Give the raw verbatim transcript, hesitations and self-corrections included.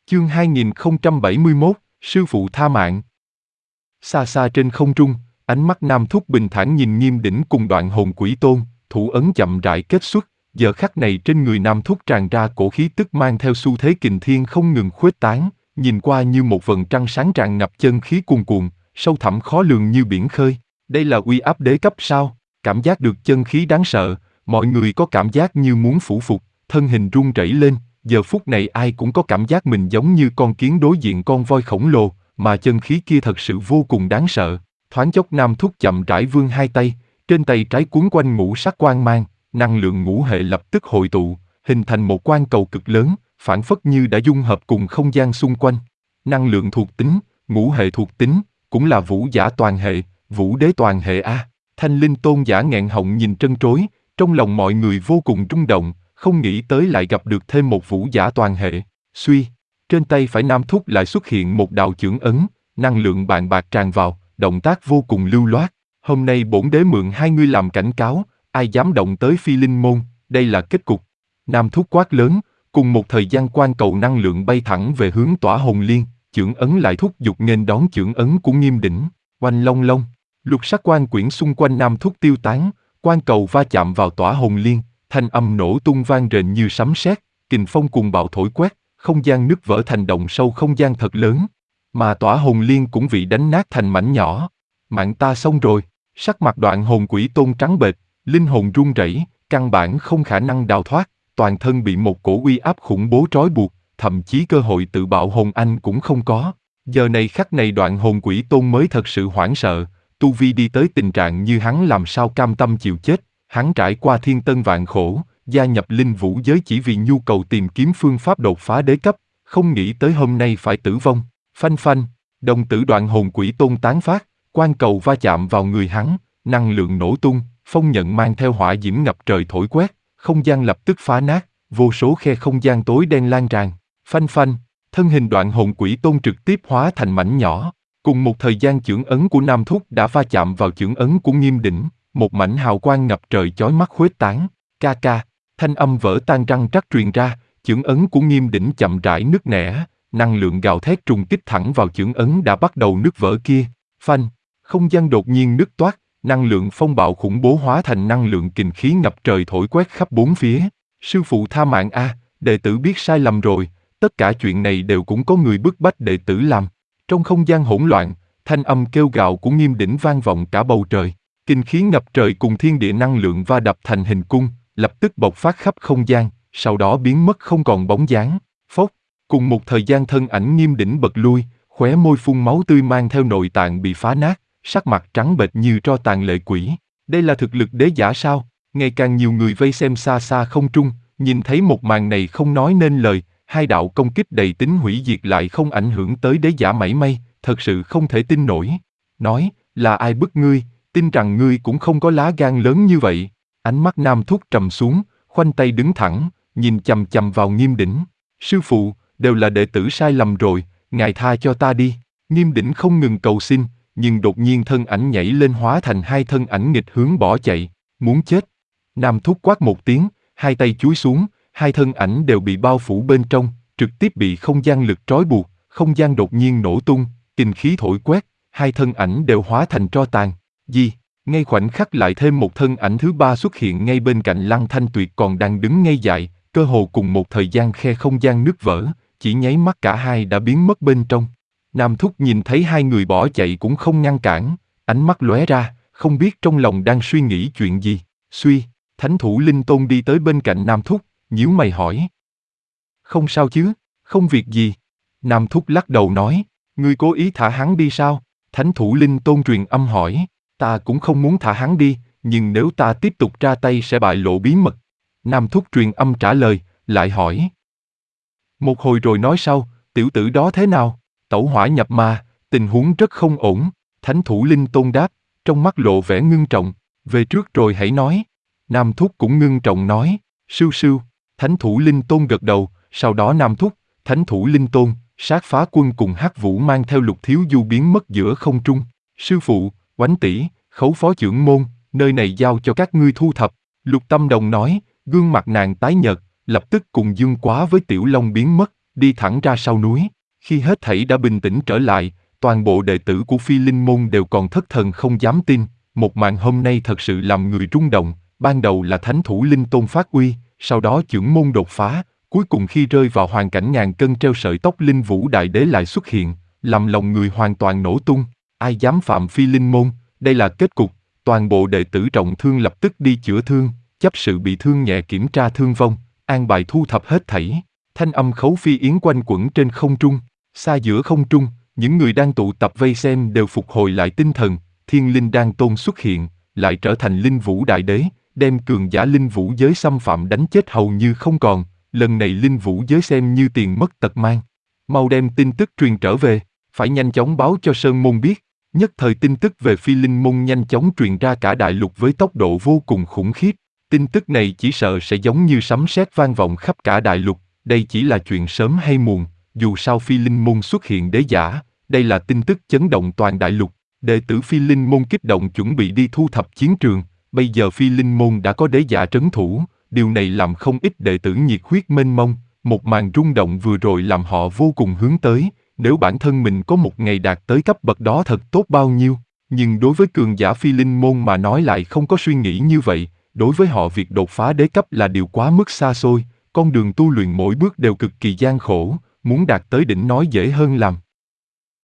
Chương hai nghìn không trăm bảy mươi mốt, Sư phụ tha mạng. Xa xa trên không trung, ánh mắt Nam Thúc bình thản nhìn Nghiêm Đỉnh cùng Đoạn Hồn Quỷ Tôn, thủ ấn chậm rãi kết xuất. Giờ khắc này trên người Nam Thúc tràn ra cổ khí tức mang theo xu thế kình thiên không ngừng khuếch tán, nhìn qua như một vầng trăng sáng tràn ngập chân khí cuồn cuộn, sâu thẳm khó lường như biển khơi. Đây là uy áp đế cấp sao? Cảm giác được chân khí đáng sợ, mọi người có cảm giác như muốn phủ phục, thân hình run rẩy lên. Giờ phút này ai cũng có cảm giác mình giống như con kiến đối diện con voi khổng lồ, mà chân khí kia thật sự vô cùng đáng sợ. Thoáng chốc Nam Thúc chậm rãi vươn hai tay, trên tay trái cuốn quanh ngũ sắc quang mang, năng lượng ngũ hệ lập tức hội tụ, hình thành một quang cầu cực lớn, phảng phất như đã dung hợp cùng không gian xung quanh. Năng lượng thuộc tính, ngũ hệ thuộc tính, cũng là vũ giả toàn hệ, vũ đế toàn hệ a. Thanh Linh Tôn giả nghẹn họng nhìn trân trối, trong lòng mọi người vô cùng rung động, không nghĩ tới lại gặp được thêm một vũ giả toàn hệ. Suy, trên tay phải Nam Thúc lại xuất hiện một đạo chưởng ấn, năng lượng bàn bạc tràn vào, động tác vô cùng lưu loát. Hôm nay bổn đế mượn hai ngươi làm cảnh cáo, ai dám động tới Phi Linh môn, đây là kết cục. Nam Thúc quát lớn, cùng một thời gian quang cầu năng lượng bay thẳng về hướng Tỏa Hồn Liên, chưởng ấn lại thúc giục nghênh đón chưởng ấn của Nghiêm Đỉnh. Oanh long long, lục sắc quang quyển xung quanh Nam Thúc tiêu tán, quang cầu va chạm vào Tỏa Hồn Liên, thanh âm nổ tung vang rền như sấm sét, kình phong cùng bạo thổi quét, không gian nứt vỡ thành động sâu không gian thật lớn, mà Tỏa Hồn Liên cũng bị đánh nát thành mảnh nhỏ. Mạng ta xong rồi, sắc mặt Đoạn Hồn Quỷ Tôn trắng bệch, linh hồn run rẩy, căn bản không khả năng đào thoát, toàn thân bị một cổ uy áp khủng bố trói buộc, thậm chí cơ hội tự bạo hồn anh cũng không có. Giờ này khắc này Đoạn Hồn Quỷ Tôn mới thật sự hoảng sợ, tu vi đi tới tình trạng như hắn làm sao cam tâm chịu chết. Hắn trải qua thiên tân vạn khổ, gia nhập linh vũ giới chỉ vì nhu cầu tìm kiếm phương pháp đột phá đế cấp, không nghĩ tới hôm nay phải tử vong. Phanh phanh, đồng tử Đoạn Hồn Quỷ Tôn tán phát, quang cầu va chạm vào người hắn, năng lượng nổ tung, phong nhận mang theo hỏa diễm ngập trời thổi quét, không gian lập tức phá nát, vô số khe không gian tối đen lan tràn. Phanh phanh, thân hình Đoạn Hồn Quỷ Tôn trực tiếp hóa thành mảnh nhỏ. Cùng một thời gian chưởng ấn của Nam Thúc đã va chạm vào chưởng ấn của Nghiêm Đỉnh, một mảnh hào quang ngập trời chói mắt khuếch tán. Ca ca, thanh âm vỡ tan răng rắc truyền ra, chưởng ấn của Nghiêm Đỉnh chậm rãi nứt nẻ, năng lượng gào thét trùng kích thẳng vào chưởng ấn đã bắt đầu nứt vỡ kia. Phanh, không gian đột nhiên nứt toát, năng lượng phong bạo khủng bố hóa thành năng lượng kình khí ngập trời thổi quét khắp bốn phía. Sư phụ tha mạng a, đệ tử biết sai lầm rồi, tất cả chuyện này đều cũng có người bức bách đệ tử làm. Trong không gian hỗn loạn, thanh âm kêu gào của Nghiêm Đỉnh vang vọng cả bầu trời. Kinh khí ngập trời cùng thiên địa năng lượng va đập thành hình cung, lập tức bộc phát khắp không gian, sau đó biến mất không còn bóng dáng. Phốc, cùng một thời gian thân ảnh Nghiêm Đỉnh bật lui, khóe môi phun máu tươi mang theo nội tạng bị phá nát, sắc mặt trắng bệch như tro tàn lệ quỷ. Đây là thực lực đế giả sao? Ngày càng nhiều người vây xem xa xa không trung, nhìn thấy một màn này không nói nên lời, hai đạo công kích đầy tính hủy diệt lại không ảnh hưởng tới đế giả mảy may, thật sự không thể tin nổi. Nói, là ai bức ngươi? Tin rằng ngươi cũng không có lá gan lớn như vậy. Ánh mắt Nam Thúc trầm xuống, khoanh tay đứng thẳng, nhìn chằm chằm vào Nghiêm Đỉnh. Sư phụ, đều là đệ tử sai lầm rồi, ngài tha cho ta đi. Nghiêm Đỉnh không ngừng cầu xin, nhưng đột nhiên thân ảnh nhảy lên hóa thành hai thân ảnh nghịch hướng bỏ chạy, muốn chết. Nam Thúc quát một tiếng, hai tay chúi xuống, hai thân ảnh đều bị bao phủ bên trong, trực tiếp bị không gian lực trói buộc, không gian đột nhiên nổ tung, kình khí thổi quét, hai thân ảnh đều hóa thành tro tàn. Gì? Ngay khoảnh khắc lại thêm một thân ảnh thứ ba xuất hiện ngay bên cạnh Lăng Thanh Tuyệt còn đang đứng ngây dại, cơ hồ cùng một thời gian khe không gian nứt vỡ, chỉ nháy mắt cả hai đã biến mất bên trong. Nam Thúc nhìn thấy hai người bỏ chạy cũng không ngăn cản, ánh mắt lóe ra, không biết trong lòng đang suy nghĩ chuyện gì. Suy, Thánh thủ Linh Tôn đi tới bên cạnh Nam Thúc, nhíu mày hỏi. Không sao chứ, không việc gì. Nam Thúc lắc đầu nói, ngươi cố ý thả hắn đi sao? Thánh thủ Linh Tôn truyền âm hỏi. Ta cũng không muốn thả hắn đi, nhưng nếu ta tiếp tục ra tay sẽ bại lộ bí mật. Nam Thúc truyền âm trả lời, lại hỏi. Một hồi rồi nói sau, tiểu tử đó thế nào? Tẩu hỏa nhập ma, tình huống rất không ổn. Thánh thủ Linh Tôn đáp, trong mắt lộ vẻ ngưng trọng. Về trước rồi hãy nói. Nam Thúc cũng ngưng trọng nói, sưu sưu. Thánh thủ Linh Tôn gật đầu, sau đó Nam Thúc, Thánh thủ Linh Tôn, Sát Phá Quân cùng Hắc Vũ mang theo Lục Thiếu Du biến mất giữa không trung. Sư phụ, Oánh tỷ, Khấu phó trưởng môn, nơi này giao cho các ngươi thu thập. Lục Tâm Đồng nói, gương mặt nàng tái nhợt, lập tức cùng Dương Quá với Tiểu Long biến mất, đi thẳng ra sau núi. Khi hết thảy đã bình tĩnh trở lại, toàn bộ đệ tử của Phi Linh Môn đều còn thất thần không dám tin, một màn hôm nay thật sự làm người rung động, ban đầu là thánh thủ linh tôn phát uy, sau đó chưởng môn đột phá, cuối cùng khi rơi vào hoàn cảnh ngàn cân treo sợi tóc Linh Vũ Đại Đế lại xuất hiện, làm lòng người hoàn toàn nổ tung, ai dám phạm Phi Linh Môn, đây là kết cục, toàn bộ đệ tử trọng thương lập tức đi chữa thương, chấp sự bị thương nhẹ kiểm tra thương vong, an bài thu thập hết thảy. Thanh âm khấu phi yến quanh quẩn trên không trung, xa giữa không trung, những người đang tụ tập vây xem đều phục hồi lại tinh thần, thiên linh đan tôn xuất hiện, lại trở thành linh vũ đại đế, đem cường giả linh vũ giới xâm phạm đánh chết hầu như không còn, lần này linh vũ giới xem như tiền mất tật mang. Mau đem tin tức truyền trở về, phải nhanh chóng báo cho Sơn Môn biết. Nhất thời tin tức về Phi Linh Môn nhanh chóng truyền ra cả đại lục với tốc độ vô cùng khủng khiếp. Tin tức này chỉ sợ sẽ giống như sấm sét vang vọng khắp cả đại lục, đây chỉ là chuyện sớm hay muộn, dù sao Phi Linh Môn xuất hiện đế giả, đây là tin tức chấn động toàn đại lục. Đệ tử Phi Linh Môn kích động chuẩn bị đi thu thập chiến trường, bây giờ Phi Linh Môn đã có đế giả trấn thủ, điều này làm không ít đệ tử nhiệt huyết mênh mông, một màn rung động vừa rồi làm họ vô cùng hướng tới, nếu bản thân mình có một ngày đạt tới cấp bậc đó thật tốt bao nhiêu, nhưng đối với cường giả Phi Linh Môn mà nói lại không có suy nghĩ như vậy, đối với họ việc đột phá đế cấp là điều quá mức xa xôi, con đường tu luyện mỗi bước đều cực kỳ gian khổ, muốn đạt tới đỉnh nói dễ hơn làm.